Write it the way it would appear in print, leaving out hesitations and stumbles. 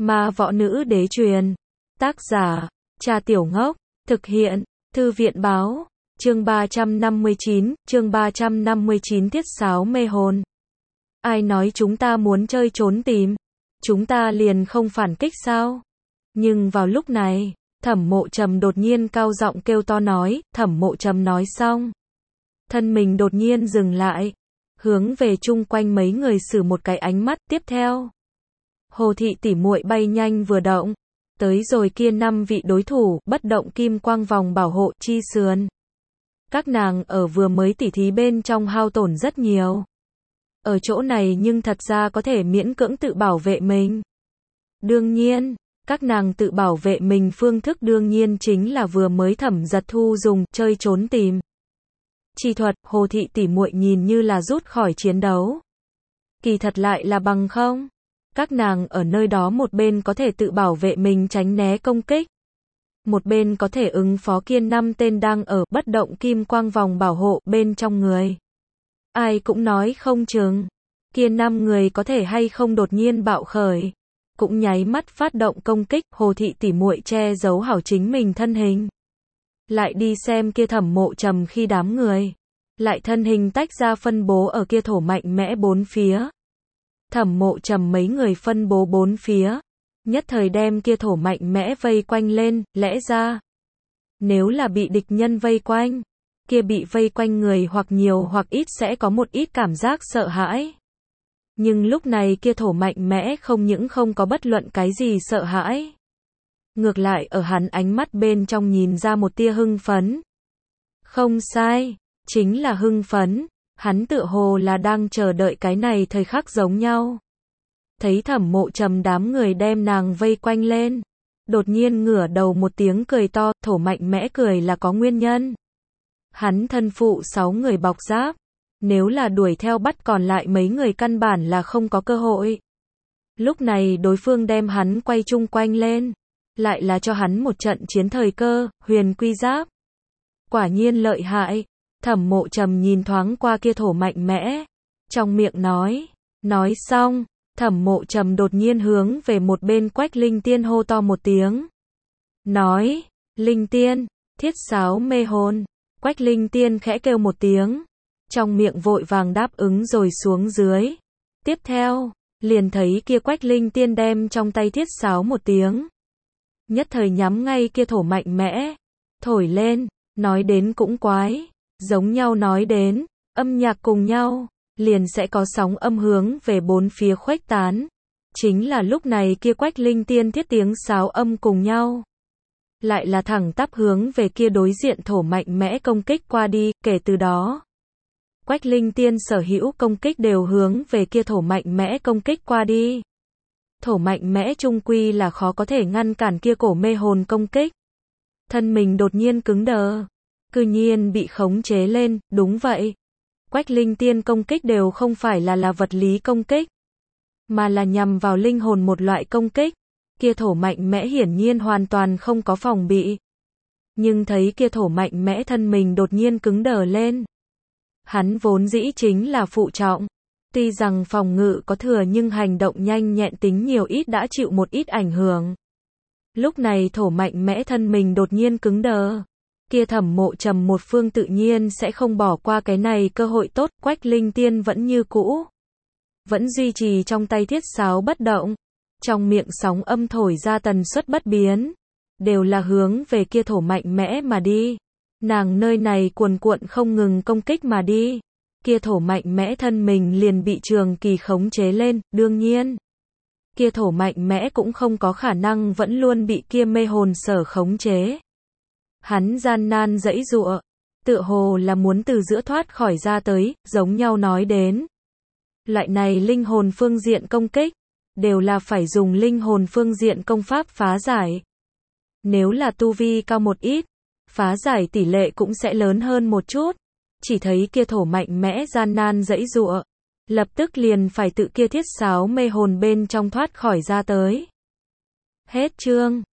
Ma võ nữ đế truyền. Tác giả, Trà Tiểu Ngốc. Thực hiện, Thư viện báo. Chương 359, Tiết sáo mê hồn. Ai nói chúng ta muốn chơi trốn tìm? Chúng ta liền không phản kích sao? Nhưng vào lúc này, Thẩm Mộ Trầm đột nhiên cao giọng kêu to nói. Thẩm Mộ Trầm nói xong, thân mình đột nhiên dừng lại, hướng về chung quanh mấy người sử một cái ánh mắt. Tiếp theo, Hồ thị tỉ muội bay nhanh vừa động, tới rồi kia 5 vị đối thủ, bất động kim quang vòng bảo hộ chi sườn. Các nàng ở vừa mới tỉ thí bên trong hao tổn rất nhiều. Ở chỗ này nhưng thật ra có thể miễn cưỡng tự bảo vệ mình. Đương nhiên, các nàng tự bảo vệ mình phương thức đương nhiên chính là vừa mới Thẩm Giật Thu dùng chơi trốn tìm chi thuật. Hồ thị tỉ muội nhìn như là rút khỏi chiến đấu, kỳ thật lại là bằng không. Các nàng ở nơi đó một bên có thể tự bảo vệ mình tránh né công kích, một bên có thể ứng phó kia 5 tên đang ở bất động kim quang vòng bảo hộ bên trong người. Ai cũng nói không chừng, kia 5 người có thể hay không đột nhiên bạo khởi, cũng nháy mắt phát động công kích. Hồ thị tỉ muội che giấu hảo chính mình thân hình, lại đi xem kia Thẩm Mộ Trầm khi đám người, lại thân hình tách ra phân bố ở kia thổ mạnh mẽ bốn phía. Thẩm Mộ Trầm mấy người phân bố bốn phía, nhất thời đem kia thổ mạnh mẽ vây quanh lên. Lẽ ra, nếu là bị địch nhân vây quanh, kia bị vây quanh người hoặc nhiều hoặc ít sẽ có một ít cảm giác sợ hãi. Nhưng lúc này kia thổ mạnh mẽ không những không có bất luận cái gì sợ hãi, ngược lại ở hắn ánh mắt bên trong nhìn ra một tia hưng phấn. Không sai, chính là hưng phấn. Hắn tựa hồ là đang chờ đợi cái này thời khắc giống nhau. Thấy Thẩm Mộ Trầm đám người đem nàng vây quanh lên, đột nhiên ngửa đầu một tiếng cười to. Thổ mạnh mẽ cười là có nguyên nhân. Hắn thân phụ 6 người bọc giáp, nếu là đuổi theo bắt còn lại mấy người căn bản là không có cơ hội. Lúc này đối phương đem hắn quay chung quanh lên, lại là cho hắn một trận chiến thời cơ. Huyền quy giáp, quả nhiên lợi hại. Thẩm Mộ Trầm nhìn thoáng qua kia thổ mạnh mẽ, trong miệng nói. Nói xong, Thẩm Mộ Trầm đột nhiên hướng về một bên Quách Linh Tiên hô to một tiếng. Nói, Linh Tiên, thiết sáo mê hồn. Quách Linh Tiên khẽ kêu một tiếng, trong miệng vội vàng đáp ứng rồi xuống dưới. Tiếp theo, liền thấy kia Quách Linh Tiên đem trong tay thiết sáo một tiếng, nhất thời nhắm ngay kia thổ mạnh mẽ, thổi lên. Nói đến cũng quái, giống nhau nói đến, âm nhạc cùng nhau, liền sẽ có sóng âm hướng về bốn phía khuếch tán. Chính là lúc này kia Quách Linh Tiên thiết tiếng sáo âm cùng nhau, lại là thẳng tắp hướng về kia đối diện thổ mạnh mẽ công kích qua đi. Kể từ đó, Quách Linh Tiên sở hữu công kích đều hướng về kia thổ mạnh mẽ công kích qua đi. Thổ mạnh mẽ chung quy là khó có thể ngăn cản kia cổ mê hồn công kích. Thân mình đột nhiên cứng đờ, cư nhiên bị khống chế lên. Đúng vậy, Quách Linh Tiên công kích đều không phải là vật lý công kích, mà là nhằm vào linh hồn một loại công kích. Kia thổ mạnh mẽ hiển nhiên hoàn toàn không có phòng bị, nhưng thấy kia thổ mạnh mẽ thân mình đột nhiên cứng đờ lên. Hắn vốn dĩ chính là phụ trọng, tuy rằng phòng ngự có thừa nhưng hành động nhanh nhẹn tính nhiều ít đã chịu một ít ảnh hưởng. Lúc này thổ mạnh mẽ thân mình đột nhiên cứng đờ, kia Thẩm Mộ Trầm một phương tự nhiên sẽ không bỏ qua cái này cơ hội tốt. Quách Linh Tiên vẫn như cũ, vẫn duy trì trong tay thiết sáo bất động, trong miệng sóng âm thổi ra tần suất bất biến, đều là hướng về kia thổ mạnh mẽ mà đi. Nàng nơi này cuồn cuộn không ngừng công kích mà đi, kia thổ mạnh mẽ thân mình liền bị trường kỳ khống chế lên. Đương nhiên, kia thổ mạnh mẽ cũng không có khả năng vẫn luôn bị kia mê hồn sở khống chế. Hắn gian nan giãy giụa, tựa hồ là muốn từ giữa thoát khỏi ra tới. Giống nhau nói đến, loại này linh hồn phương diện công kích, đều là phải dùng linh hồn phương diện công pháp phá giải. Nếu là tu vi cao một ít, phá giải tỷ lệ cũng sẽ lớn hơn một chút. Chỉ thấy kia thổ mạnh mẽ gian nan giãy giụa, lập tức liền phải tự kia thiết sáo mê hồn bên trong thoát khỏi ra tới. Hết chương.